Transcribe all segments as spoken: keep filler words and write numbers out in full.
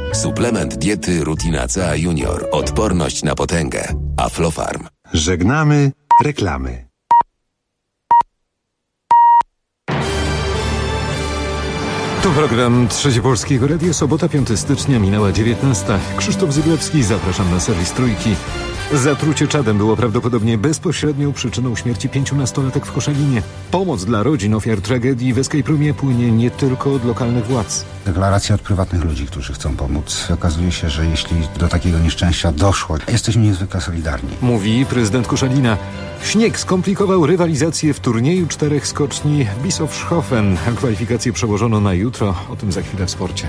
Suplement diety Rutina C A Junior. Odporność na potęgę. Aflofarm. Żegnamy reklamy. To program Trzecie Polskiego Radia. Sobota, piątego stycznia, minęła dziewiętnasta. Krzysztof Zyblewski, zapraszam na serwis Trójki. Zatrucie czadem było prawdopodobnie bezpośrednią przyczyną śmierci pięciu nastolatek w Koszalinie. Pomoc dla rodzin ofiar tragedii w Escape Roomie płynie nie tylko od lokalnych władz. Deklaracje od prywatnych ludzi, którzy chcą pomóc. Okazuje się, że jeśli do takiego nieszczęścia doszło, jesteśmy niezwykle solidarni. Mówi prezydent Koszalina. Śnieg skomplikował rywalizację w turnieju czterech skoczni Bischofshofen. Kwalifikacje przełożono na jutro. O tym za chwilę w sporcie.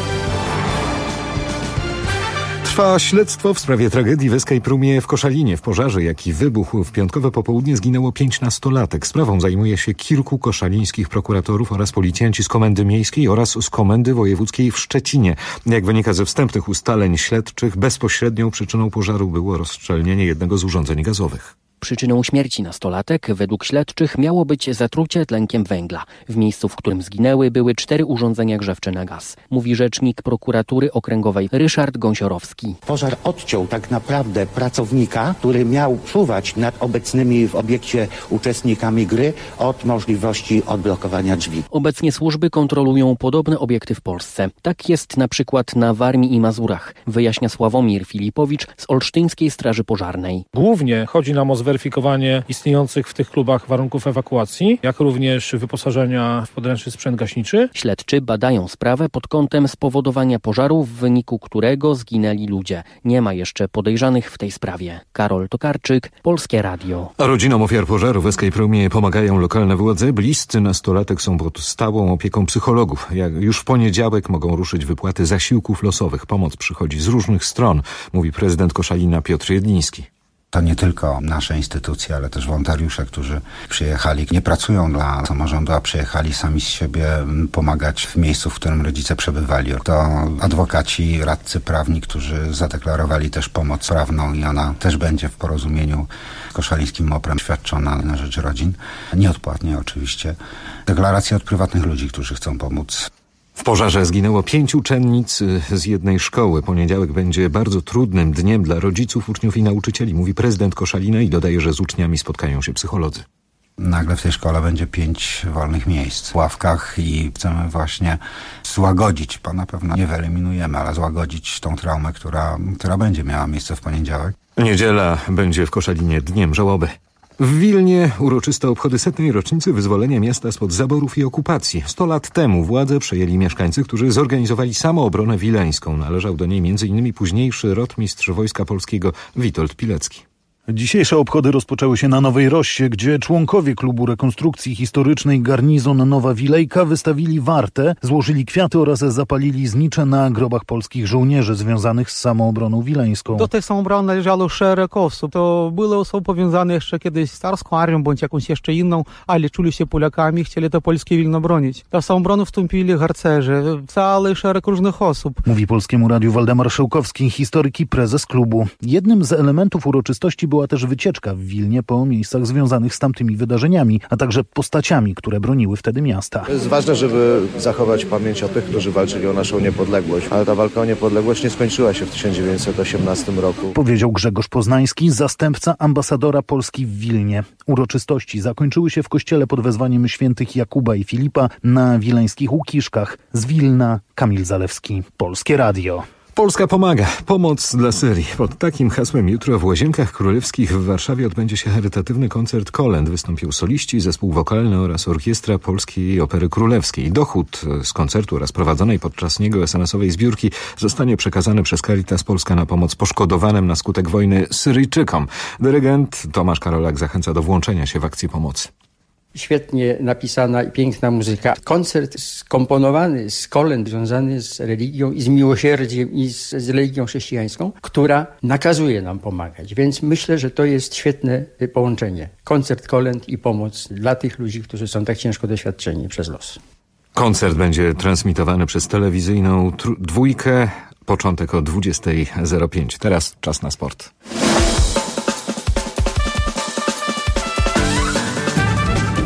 Trwa śledztwo w sprawie tragedii w Escape Roomie w Koszalinie. W pożarze, jaki wybuchł w piątkowe popołudnie, zginęło pięć nastolatek. Sprawą zajmuje się kilku koszalińskich prokuratorów oraz policjanci z Komendy Miejskiej oraz z Komendy Wojewódzkiej w Szczecinie. Jak wynika ze wstępnych ustaleń śledczych, bezpośrednią przyczyną pożaru było rozszczelnienie jednego z urządzeń gazowych. Przyczyną śmierci nastolatek według śledczych miało być zatrucie tlenkiem węgla. W miejscu, w którym zginęły, były cztery urządzenia grzewcze na gaz. Mówi rzecznik prokuratury okręgowej Ryszard Gąsiorowski. Pożar odciął tak naprawdę pracownika, który miał czuwać nad obecnymi w obiekcie uczestnikami gry od możliwości odblokowania drzwi. Obecnie służby kontrolują podobne obiekty w Polsce. Tak jest na przykład na Warmii i Mazurach, wyjaśnia Sławomir Filipowicz z Olsztyńskiej Straży Pożarnej. Głównie chodzi nam o zweryfikowanie istniejących w tych klubach warunków ewakuacji, jak również wyposażenia w podręczny sprzęt gaśniczy. Śledczy badają sprawę pod kątem spowodowania pożaru, w wyniku którego zginęli ludzie. Nie ma jeszcze podejrzanych w tej sprawie. Karol Tokarczyk, Polskie Radio. A rodzinom ofiar pożaru w Escape Roomie pomagają lokalne władze. Bliscy nastolatek są pod stałą opieką psychologów. Jak już w poniedziałek mogą ruszyć wypłaty zasiłków losowych. Pomoc przychodzi z różnych stron, mówi prezydent Koszalina Piotr Jedliński. To nie tylko nasze instytucje, ale też wolontariusze, którzy przyjechali, nie pracują dla samorządu, a przyjechali sami z siebie pomagać w miejscu, w którym rodzice przebywali. To adwokaci, radcy prawni, którzy zadeklarowali też pomoc prawną i ona też będzie w porozumieniu z koszalińskim MOPR-em świadczona na rzecz rodzin. Nieodpłatnie oczywiście. Deklaracje od prywatnych ludzi, którzy chcą pomóc. W pożarze zginęło pięć uczennic z jednej szkoły. Poniedziałek będzie bardzo trudnym dniem dla rodziców, uczniów i nauczycieli, mówi prezydent Koszalina i dodaje, że z uczniami spotkają się psycholodzy. Nagle w tej szkole będzie pięć wolnych miejsc w ławkach i chcemy właśnie złagodzić, bo na pewno nie wyeliminujemy, ale złagodzić tą traumę, która, która będzie miała miejsce w poniedziałek. Niedziela będzie w Koszalinie dniem żałoby. W Wilnie uroczyste obchody setnej rocznicy wyzwolenia miasta spod zaborów i okupacji. Sto lat temu władzę przejęli mieszkańcy, którzy zorganizowali samoobronę wileńską. Należał do niej między innymi późniejszy rotmistrz Wojska Polskiego Witold Pilecki. Dzisiejsze obchody rozpoczęły się na Nowej Rossie, gdzie członkowie Klubu Rekonstrukcji Historycznej Garnizon Nowa Wilejka wystawili wartę, złożyli kwiaty oraz zapalili znicze na grobach polskich żołnierzy związanych z samoobroną wileńską. Do tej samoobrony należało szereg osób. To były osoby powiązane jeszcze kiedyś z carską armią, bądź jakąś jeszcze inną, ale czuli się Polakami i chcieli to polskie Wilno bronić. Do samoobrony wstąpili harcerze, cały szereg różnych osób. Mówi Polskiemu Radiu Waldemar Szyłkowski, historyk i prezes klubu. Jednym z elementów uroczystości była też wycieczka w Wilnie po miejscach związanych z tamtymi wydarzeniami, a także postaciami, które broniły wtedy miasta. Jest ważne, żeby zachować pamięć o tych, którzy walczyli o naszą niepodległość, ale ta walka o niepodległość nie skończyła się w tysiąc dziewięćset osiemnastym roku. Powiedział Grzegorz Poznański, zastępca ambasadora Polski w Wilnie. Uroczystości zakończyły się w kościele pod wezwaniem świętych Jakuba i Filipa na wileńskich Łukiszkach. Z Wilna Kamil Zalewski, Polskie Radio. Polska pomaga. Pomoc dla Syrii. Pod takim hasłem jutro w Łazienkach Królewskich w Warszawie odbędzie się charytatywny koncert kolęd. Wystąpią soliści, zespół wokalny oraz orkiestra Polskiej Opery Królewskiej. Dochód z koncertu oraz prowadzonej podczas niego es em esowej zbiórki zostanie przekazany przez Caritas Polska na pomoc poszkodowanym na skutek wojny Syryjczykom. Dyrygent Tomasz Karolak zachęca do włączenia się w akcję pomocy. Świetnie napisana i piękna muzyka. Koncert skomponowany z kolęd związany z religią i z miłosierdziem i z, z religią chrześcijańską, która nakazuje nam pomagać. Więc myślę, że to jest świetne połączenie. Koncert kolęd i pomoc dla tych ludzi, którzy są tak ciężko doświadczeni przez los. Koncert będzie transmitowany przez telewizyjną tr- dwójkę. Początek o dwudziesta zero pięć. Teraz czas na sport. W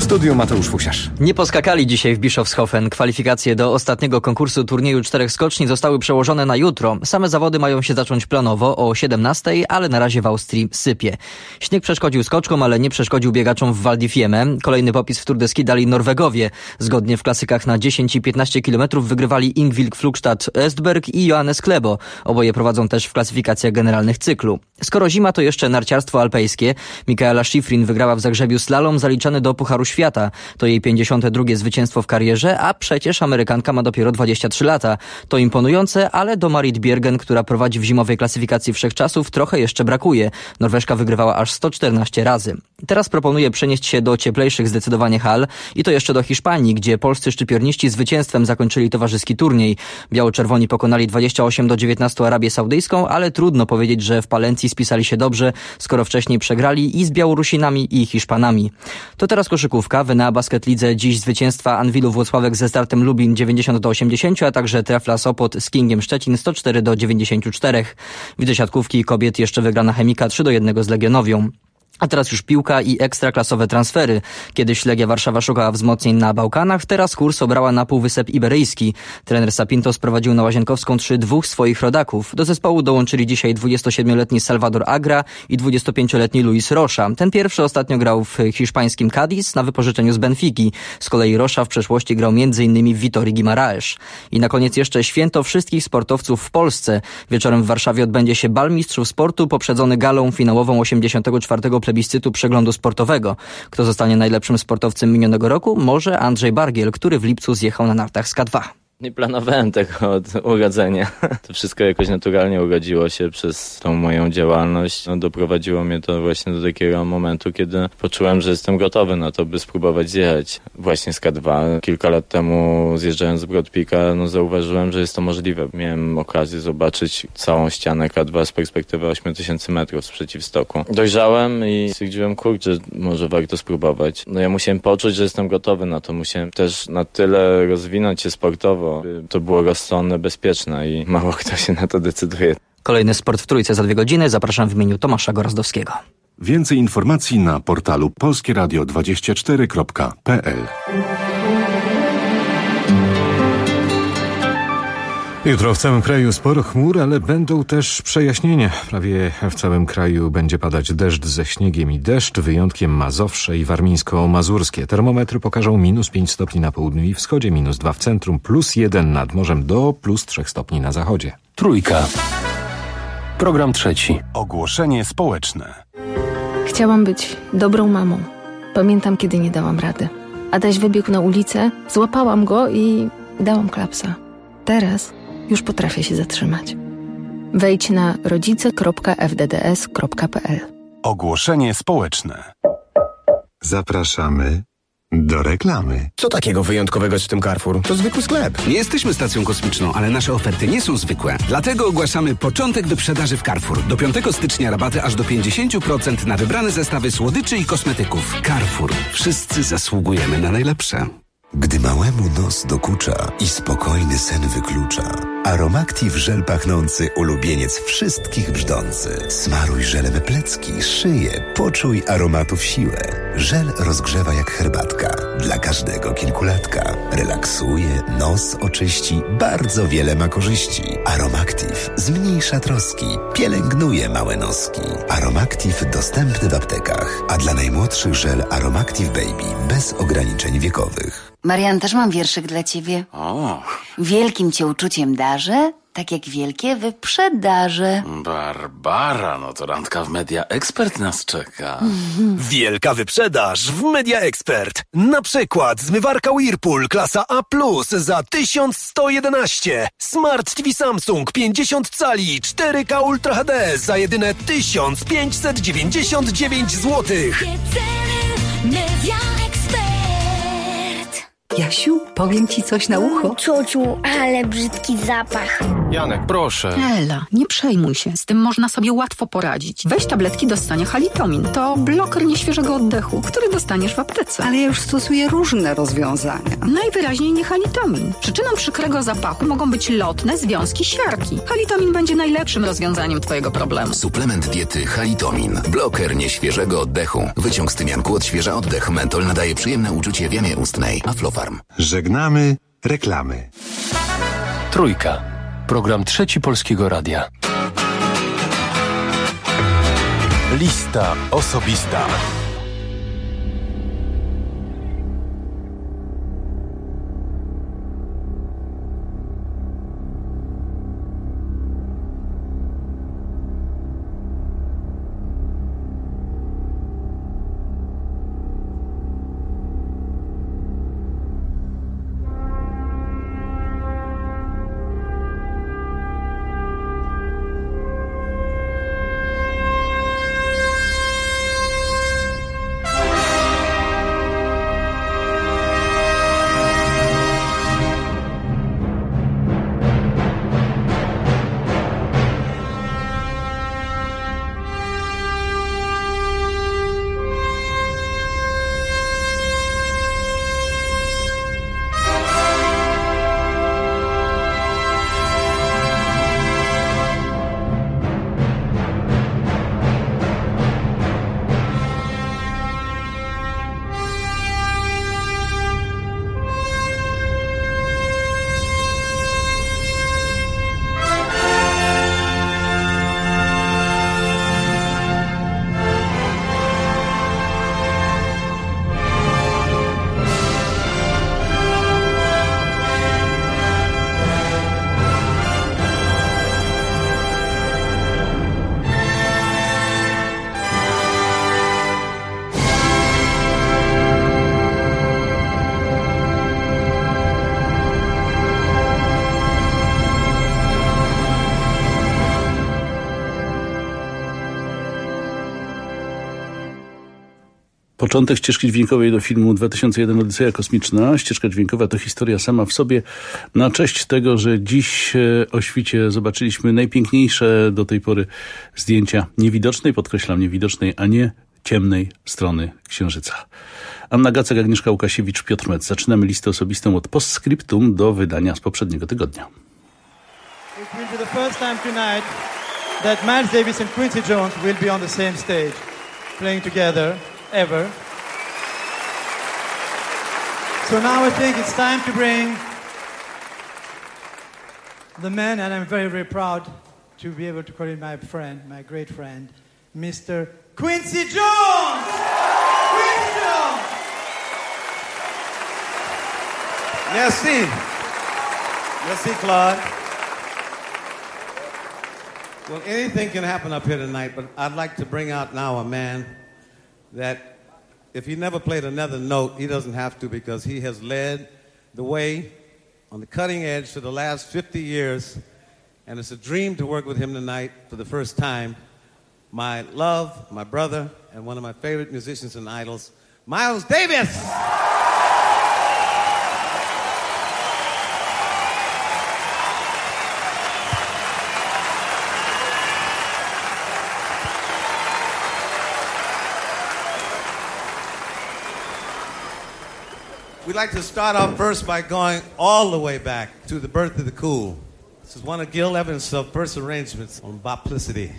studiu Mateusz Fusiarz. Nie poskakali dzisiaj w Bischofshofen. Kwalifikacje do ostatniego konkursu turnieju czterech skoczni zostały przełożone na jutro. Same zawody mają się zacząć planowo o siedemnastej, ale na razie w Austrii sypie. Śnieg przeszkodził skoczkom, ale nie przeszkodził biegaczom w Val di Fiemme. Kolejny popis w Tour de Ski dali Norwegowie. Zgodnie w klasykach na dziesięć i piętnaście kilometrów wygrywali Ingvild Flugstad Östberg i Johannes Klebo. Oboje prowadzą też w klasyfikacjach generalnych cyklu. Skoro zima, to jeszcze narciarstwo alpejskie. Michaela Schifrin wygrała w Zagrzebiu slalom zaliczany do Pucharu Świata. To jej pięćdziesiąte drugie zwycięstwo w karierze, a przecież Amerykanka ma dopiero dwadzieścia trzy lata. To imponujące, ale do Marit Bjergen, która prowadzi w zimowej klasyfikacji wszechczasów, trochę jeszcze brakuje. Norweżka wygrywała aż sto czternaście razy. Teraz proponuję przenieść się do cieplejszych zdecydowanie hal i to jeszcze do Hiszpanii, gdzie polscy szczypiorniści zwycięstwem zakończyli towarzyski turniej. Biało-czerwoni pokonali dwadzieścia osiem do dziewiętnastu Arabię Saudyjską, ale trudno powiedzieć, że w Palencji spisali się dobrze, skoro wcześniej przegrali i z Białorusinami i Hiszpanami. To teraz koszykówka. W N A Basket Lidze dziś zwycięstwa Anwilu Włocławek ze startem Lublin dziewięćdziesiąt do osiemdziesięciu, a także Trefla Sopot z Kingiem Szczecin sto cztery do dziewięćdziesięciu czterech. Widzę siatkówki kobiet jeszcze wygrana Chemika trzy do jednego z Legionowią. A teraz już piłka i ekstraklasowe transfery. Kiedyś Legia Warszawa szukała wzmocnień na Bałkanach, teraz kurs obrała na Półwysep Iberyjski. Trener Sapinto sprowadził na Łazienkowską trzy dwóch swoich rodaków. Do zespołu dołączyli dzisiaj dwudziestosiedmioletni Salvador Agra i dwudziestopięcioletni Luis Rocha. Ten pierwszy ostatnio grał w hiszpańskim Cadiz na wypożyczeniu z Benfiki. Z kolei Rocha w przeszłości grał między innymi w Vitorii Guimaraes. I na koniec jeszcze święto wszystkich sportowców w Polsce. Wieczorem w Warszawie odbędzie się bal mistrzów sportu poprzedzony galą finałową osiemdziesiątego czwartego plebiscytu przeglądu sportowego. Kto zostanie najlepszym sportowcem minionego roku? Może Andrzej Bargiel, który w lipcu zjechał na nartach z K dwa. Nie planowałem tego od urodzenia. To wszystko jakoś naturalnie urodziło się przez tą moją działalność. No, doprowadziło mnie to właśnie do takiego momentu, kiedy poczułem, że jestem gotowy na to, by spróbować zjechać właśnie z K dwa. Kilka lat temu, zjeżdżając z Broad Peaka, no, zauważyłem, że jest to możliwe. Miałem okazję zobaczyć całą ścianę K dwa z perspektywy ośmiu tysięcy metrów z przeciwstoku. Dojrzałem i stwierdziłem, kurczę, może warto spróbować. No ja musiałem poczuć, że jestem gotowy na to. Musiałem też na tyle rozwinąć się sportowo, by to było rozsądne, bezpieczne i mało kto się na to decyduje. Kolejny sport w Trójce za dwie godziny. Zapraszam w imieniu Tomasza Gorazdowskiego. Więcej informacji na portalu polskie radio dwadzieścia cztery kropka p l. Jutro w całym kraju sporo chmur, ale będą też przejaśnienia. Prawie w całym kraju będzie padać deszcz ze śniegiem i deszcz, wyjątkiem Mazowsze i Warmińsko-Mazurskie. Termometry pokażą minus pięć stopni na południu i wschodzie, minus dwa w centrum, plus jeden nad morzem do plus trzech stopni na zachodzie. Trójka. Program trzeci. Ogłoszenie społeczne. Chciałam być dobrą mamą. Pamiętam, kiedy nie dałam rady. Adaś wybiegł na ulicę, złapałam go i dałam klapsa. Teraz już potrafię się zatrzymać. Wejdź na rodzice kropka f d d s kropka p l. Ogłoszenie społeczne. Zapraszamy do reklamy. Co takiego wyjątkowego jest w tym Carrefour? To zwykły sklep. Nie jesteśmy stacją kosmiczną, ale nasze oferty nie są zwykłe. Dlatego ogłaszamy początek wyprzedaży w Carrefour. Do piątego stycznia rabaty aż do pięćdziesiąt procent na wybrane zestawy słodyczy i kosmetyków. Carrefour. Wszyscy zasługujemy na najlepsze. Gdy małemu nos dokucza i spokojny sen wyklucza, Aromactive żel pachnący, ulubieniec wszystkich brzdący. Smaruj żelem plecki, szyję, poczuj aromatów siłę. Żel rozgrzewa jak herbatka, dla każdego kilkulatka. Relaksuje, nos oczyści, bardzo wiele ma korzyści. Aromactive zmniejsza troski, pielęgnuje małe noski. Aromactive dostępny w aptekach, a dla najmłodszych żel Aromactive Baby bez ograniczeń wiekowych. Marian, też mam wierszyk dla ciebie. O. Wielkim cię uczuciem darzę, tak jak wielkie wyprzedaże. Barbara, no to randka w Media Expert nas czeka. Mhm. Wielka wyprzedaż w Media Expert. Na przykład zmywarka Whirlpool klasa A plus za tysiąc sto jedenaście. Smart T V Samsung pięćdziesiąt cali cztery K Ultra H D za jedyne tysiąc pięćset dziewięćdziesiąt dziewięć złotych. Media Expert. Jasiu, powiem ci coś na ucho. Ciociu, ale brzydki zapach. Janek, proszę. Ela, nie przejmuj się. Z tym można sobie łatwo poradzić. Weź tabletki do ssania Halitomin. To bloker nieświeżego oddechu, który dostaniesz w aptece. Ale ja już stosuję różne rozwiązania. Najwyraźniej nie Halitomin. Przyczyną przykrego zapachu mogą być lotne związki siarki. Halitomin będzie najlepszym rozwiązaniem twojego problemu. Suplement diety Halitomin. Bloker nieświeżego oddechu. Wyciąg z tymianku odświeża oddech. Mentol nadaje przyjemne uczucie w jamie ustnej. Aflofarm. Żegnamy reklamy. Trójka. Program Trzeci Polskiego Radia. Lista osobista. Początek ścieżki dźwiękowej do filmu dwa tysiące jeden Odyseja Kosmiczna. Ścieżka dźwiękowa to historia sama w sobie. Na cześć tego, że dziś o świcie zobaczyliśmy najpiękniejsze do tej pory zdjęcia niewidocznej, podkreślam niewidocznej, a nie ciemnej strony Księżyca. Anna Gacek, Agnieszka Łukasiewicz, Piotr Metz. Zaczynamy listę osobistą od postscriptum do wydania z poprzedniego tygodnia. It will be the first time tonight that Miles Davis and Quincy Jones will be on the same stage, playing together. Ever. So now I think it's time to bring the man, and I'm very, very proud to be able to call him my friend, my great friend, Mister Quincy Jones! Quincy Jones! Merci. Merci, Claude. Well, anything can happen up here tonight, but I'd like to bring out now a man that if he never played another note, he doesn't have to, because he has led the way on the cutting edge for the last fifty years, and it's a dream to work with him tonight for the first time. My love, my brother, and one of my favorite musicians and idols, Miles Davis! We'd like to start off first by going all the way back to the birth of the cool. This is one of Gil Evans' first arrangements on Boplicity.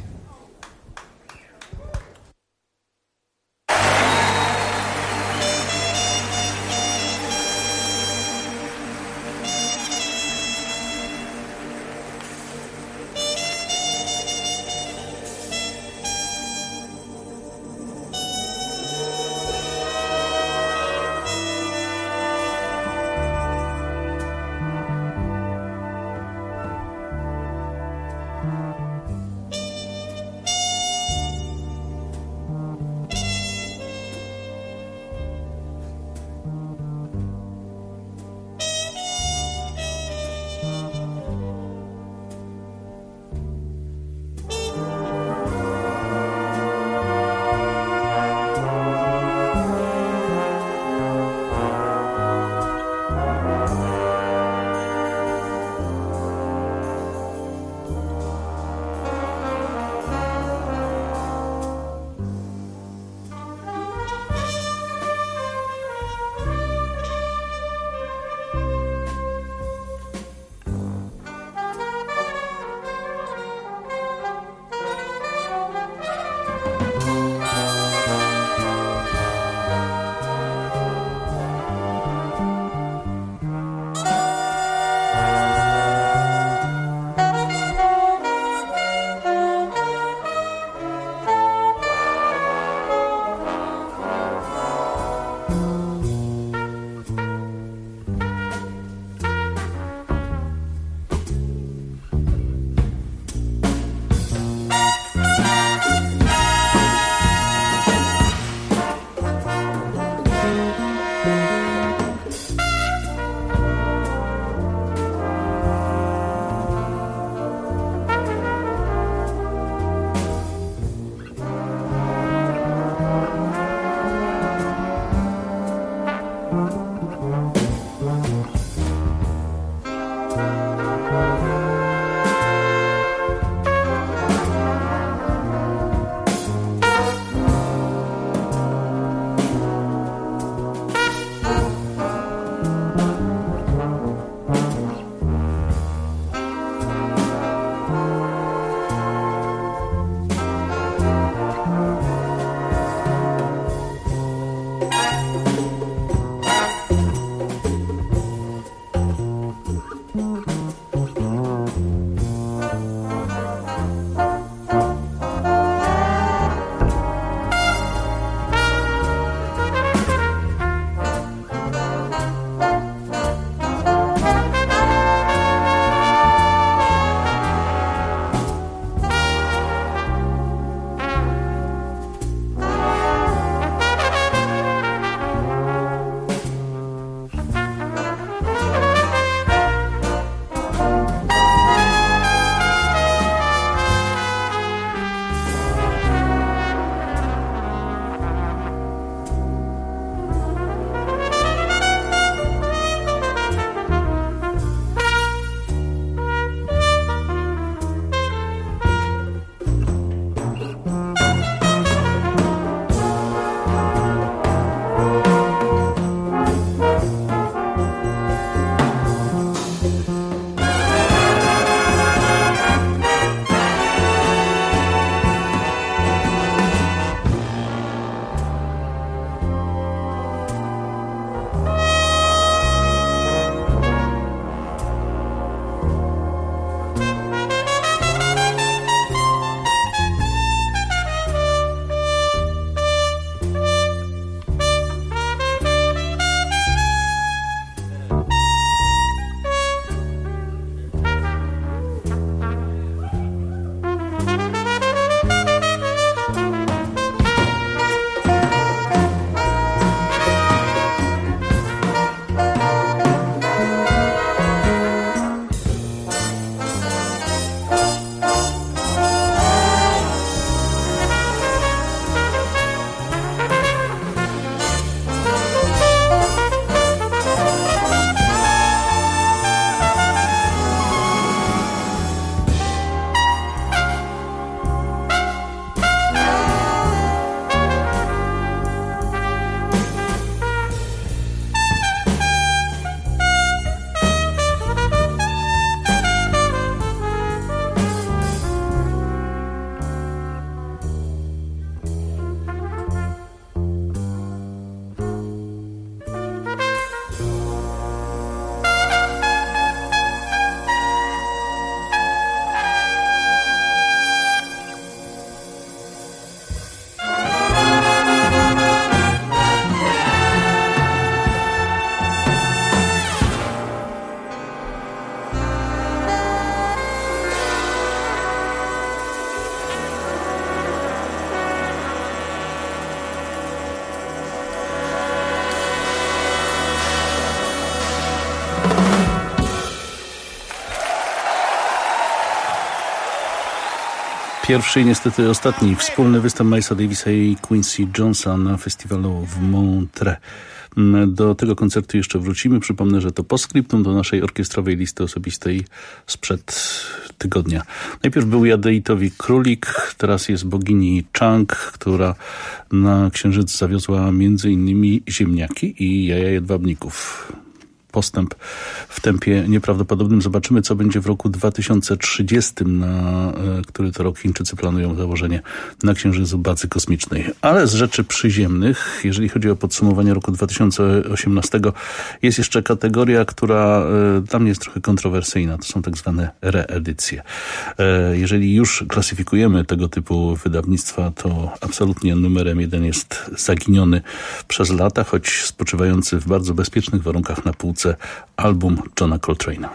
Pierwszy i niestety ostatni wspólny występ Milesa Davisa i Quincy Jonesa na festiwalu w Montreux. Do tego koncertu jeszcze wrócimy. Przypomnę, że to postscriptum do naszej orkiestrowej listy osobistej sprzed tygodnia. Najpierw był Jadeitowi Królik, teraz jest bogini Chang, która na Księżyc zawiozła między innymi ziemniaki i jaja jedwabników. Postęp w tempie nieprawdopodobnym. Zobaczymy, co będzie w roku dwa tysiące trzydziestym, na który to rok Chińczycy planują założenie na Księżycu bazy kosmicznej. Ale z rzeczy przyziemnych, jeżeli chodzi o podsumowanie roku dwa tysiące osiemnastego, jest jeszcze kategoria, która dla mnie jest trochę kontrowersyjna. To są tak zwane reedycje. Jeżeli już klasyfikujemy tego typu wydawnictwa, to absolutnie numerem jeden jest Zaginiony przez lata, choć spoczywający w bardzo bezpiecznych warunkach na półce album Johna Coltrane'a.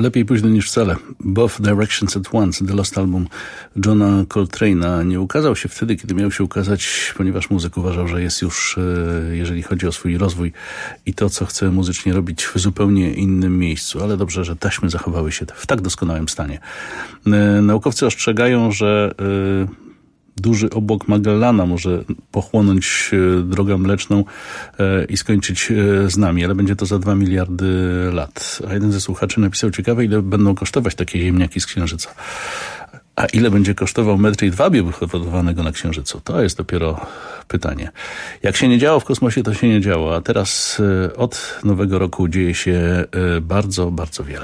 Lepiej późno niż wcale. Both Directions at Once, The Lost Album Johna Coltrane'a, nie ukazał się wtedy, kiedy miał się ukazać, ponieważ muzyk uważał, że jest już, jeżeli chodzi o swój rozwój i to, co chce muzycznie robić, w zupełnie innym miejscu. Ale dobrze, że taśmy zachowały się w tak doskonałym stanie. Naukowcy ostrzegają, że duży obłok Magellana może pochłonąć drogę mleczną i skończyć z nami, ale będzie to za dwa miliardy lat. A jeden ze słuchaczy napisał: ciekawe, ile będą kosztować takie ziemniaki z Księżyca. A ile będzie kosztował metr i dwa wyhodowanego na Księżycu? To jest dopiero pytanie. Jak się nie działo w kosmosie, to się nie działo, a teraz od nowego roku dzieje się bardzo, bardzo wiele.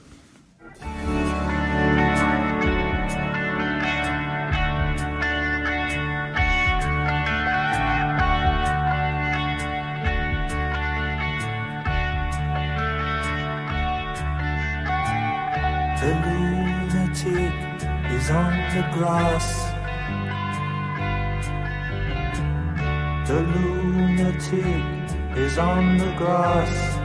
The lunatic is on the grass. The lunatic is on the grass.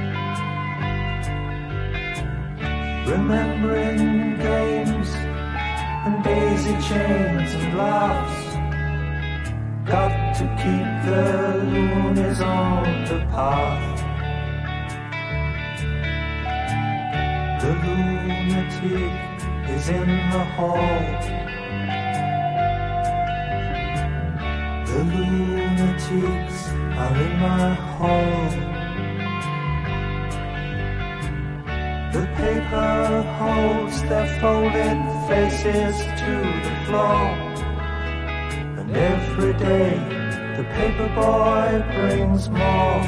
Remembering games and daisy chains and laughs. Got to keep the loonies on the path. The lunatic is in the hall. The lunatics are in my hall. The paper holds their folded faces to the floor. And every day the paper boy brings more.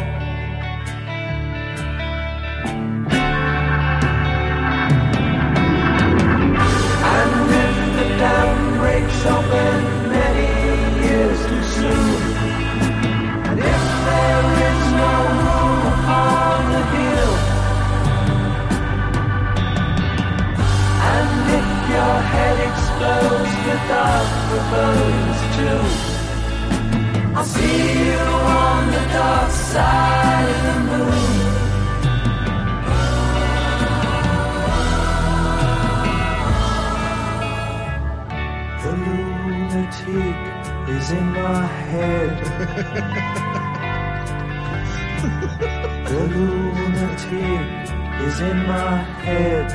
Breaks open many years too soon. And if there is no room upon the hill, and if your head explodes, the dark forebodings too, I'll see you on the dark side of the moon. The lunatic is in my head. The lunatic is in my head.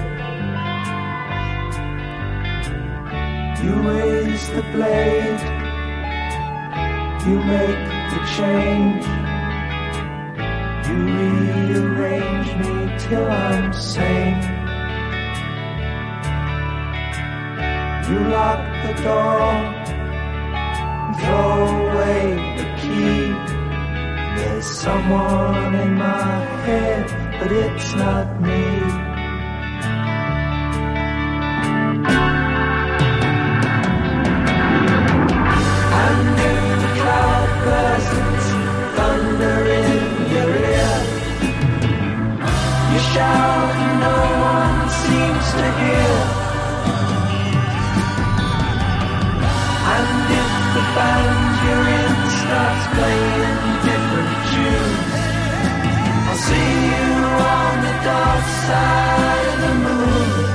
You raise the blade, you make the change. You rearrange me till I'm sane. You lock the door and throw away the key. There's someone in my head, but it's not me. And if the cloud bursts, thunder in your ear, you shout and no one seems to hear. And if the band you're in starts playing different tunes, I'll see you on the dark side of the moon.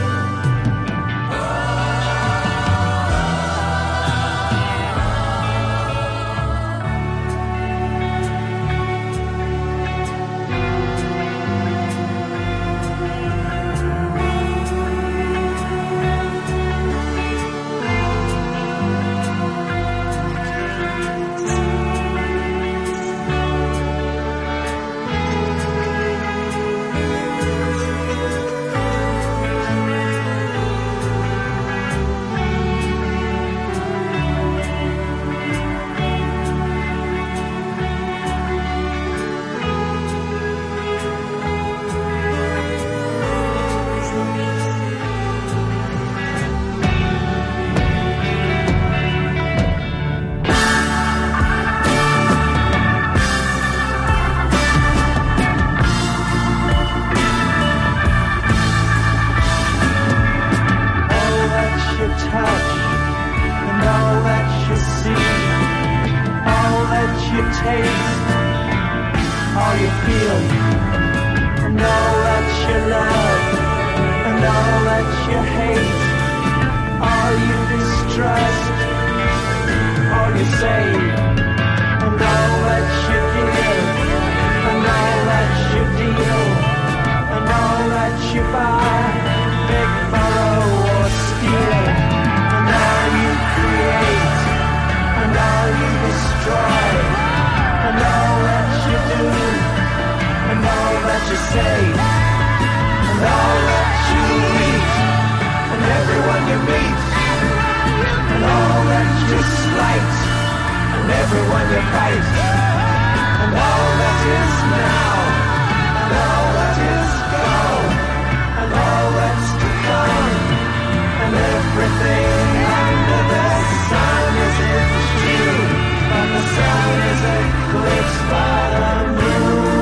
All you feel, and all that you love, and all that you hate, all you distrust, all you save, and all that you give, and all that you deal, and all that you buy, beg, borrow or steal, and all you create, and all you destroy, and all that you do, and all that you say, and all that you eat, and everyone you meet, and all that you slight, and everyone you fight, and all that is now, and all that is gone, and all that's to come, and everything under the sun is it's you, but the sun is eclipsed by the moon.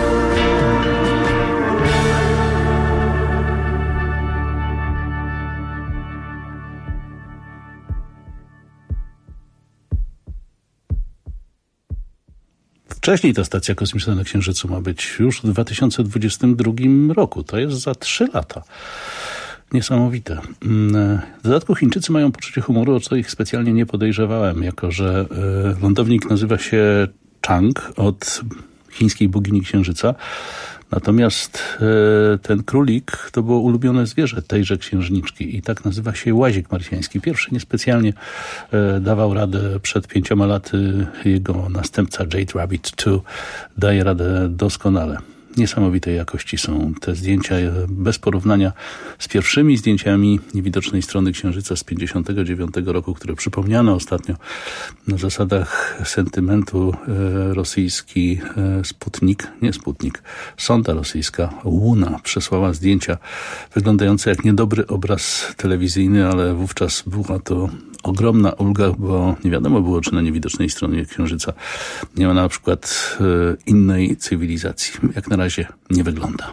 Wcześniej ta stacja kosmiczna na Księżycu ma być już w dwa tysiące dwudziestym drugim roku. To jest za trzy lata. Niesamowite. W dodatku Chińczycy mają poczucie humoru, o co ich specjalnie nie podejrzewałem, jako że lądownik nazywa się Chang od chińskiej bogini Księżyca. Natomiast e, ten królik to było ulubione zwierzę tejże księżniczki i tak nazywa się łazik marsjański. Pierwszy niespecjalnie e, dawał radę przed pięcioma laty. Jego następca Jade Rabbit dwa daje radę doskonale. Niesamowitej jakości są te zdjęcia, bez porównania z pierwszymi zdjęciami niewidocznej strony Księżyca z pięćdziesiątego dziewiątego roku, które przypomniano ostatnio na zasadach sentymentu. E, rosyjski e, Sputnik, nie Sputnik, sonda rosyjska Łuna przesłała zdjęcia wyglądające jak niedobry obraz telewizyjny, ale wówczas była to ogromna ulga, bo nie wiadomo było, czy na niewidocznej stronie Księżyca nie ma na przykład e, innej cywilizacji. Jak na razie nie wygląda.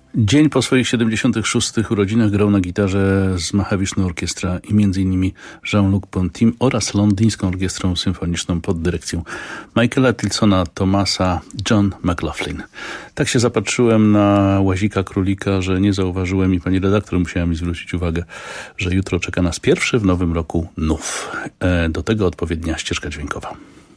Dzień po swoich siedemdziesiątych szóstych urodzinach grał na gitarze z Mahavishnu Orkiestra i między innymi Jean-Luc Ponty oraz londyńską orkiestrą symfoniczną pod dyrekcją Michaela Tilsona Thomasa John McLaughlin. Tak się zapatrzyłem na Łazika Królika, że nie zauważyłem i pani redaktor musiała mi zwrócić uwagę, że jutro czeka nas pierwszy w nowym roku nów. E, do tego odpowiednia ścieżka dźwiękowa.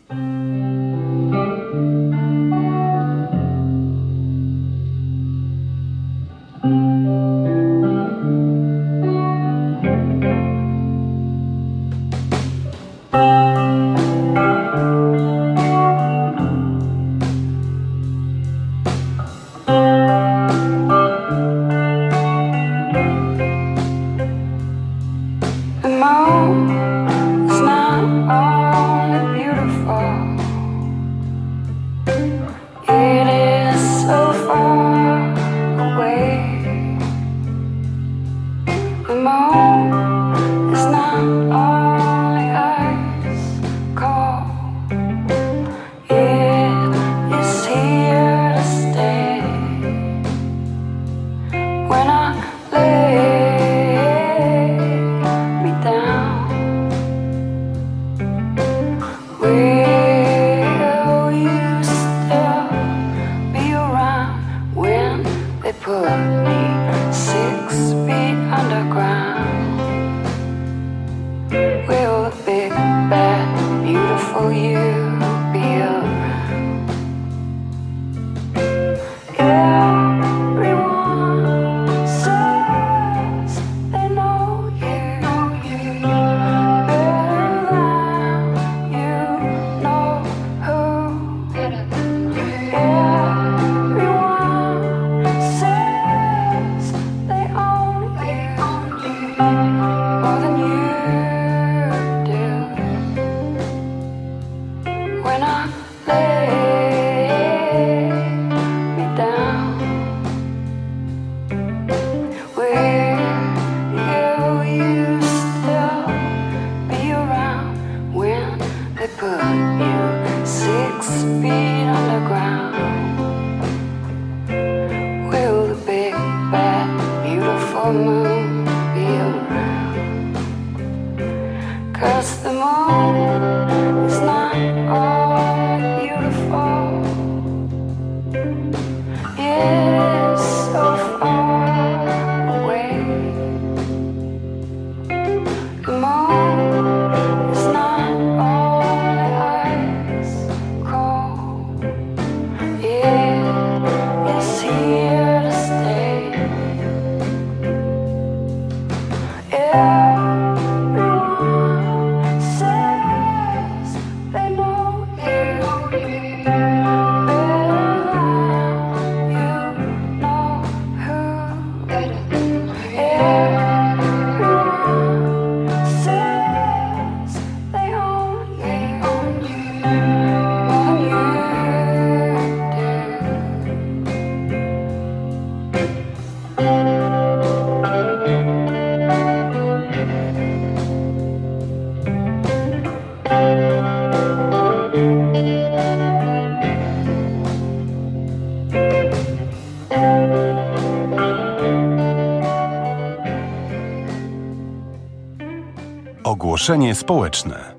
Ogłoszenie społeczne.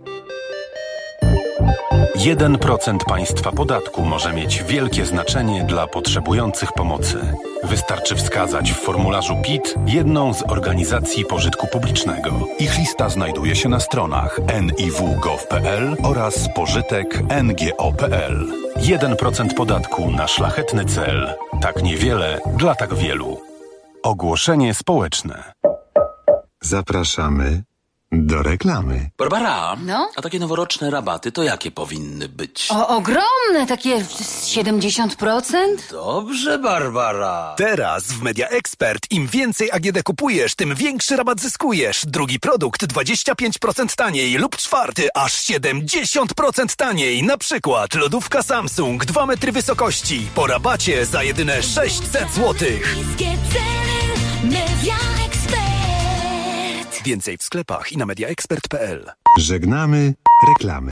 jeden procent państwa podatku może mieć wielkie znaczenie dla potrzebujących pomocy. Wystarczy wskazać w formularzu P I T jedną z organizacji pożytku publicznego. Ich lista znajduje się na stronach en i w kropka gov kropka pe el oraz pożytek kropka en ge o kropka pe el. jeden procent podatku na szlachetny cel. Tak niewiele dla tak wielu. Ogłoszenie społeczne. Zapraszamy do reklamy. Barbara, no? A takie noworoczne rabaty to jakie powinny być? O, ogromne, takie siedemdziesiąt procent? Dobrze, Barbara. Teraz w Media Expert im więcej A G D kupujesz, tym większy rabat zyskujesz. Drugi produkt dwadzieścia pięć procent taniej lub czwarty aż siedemdziesiąt procent taniej. Na przykład lodówka Samsung dwa metry wysokości po rabacie za jedyne sześćset złotych. Media Expert. Więcej w sklepach i na media expert kropka pe el. Żegnamy reklamy.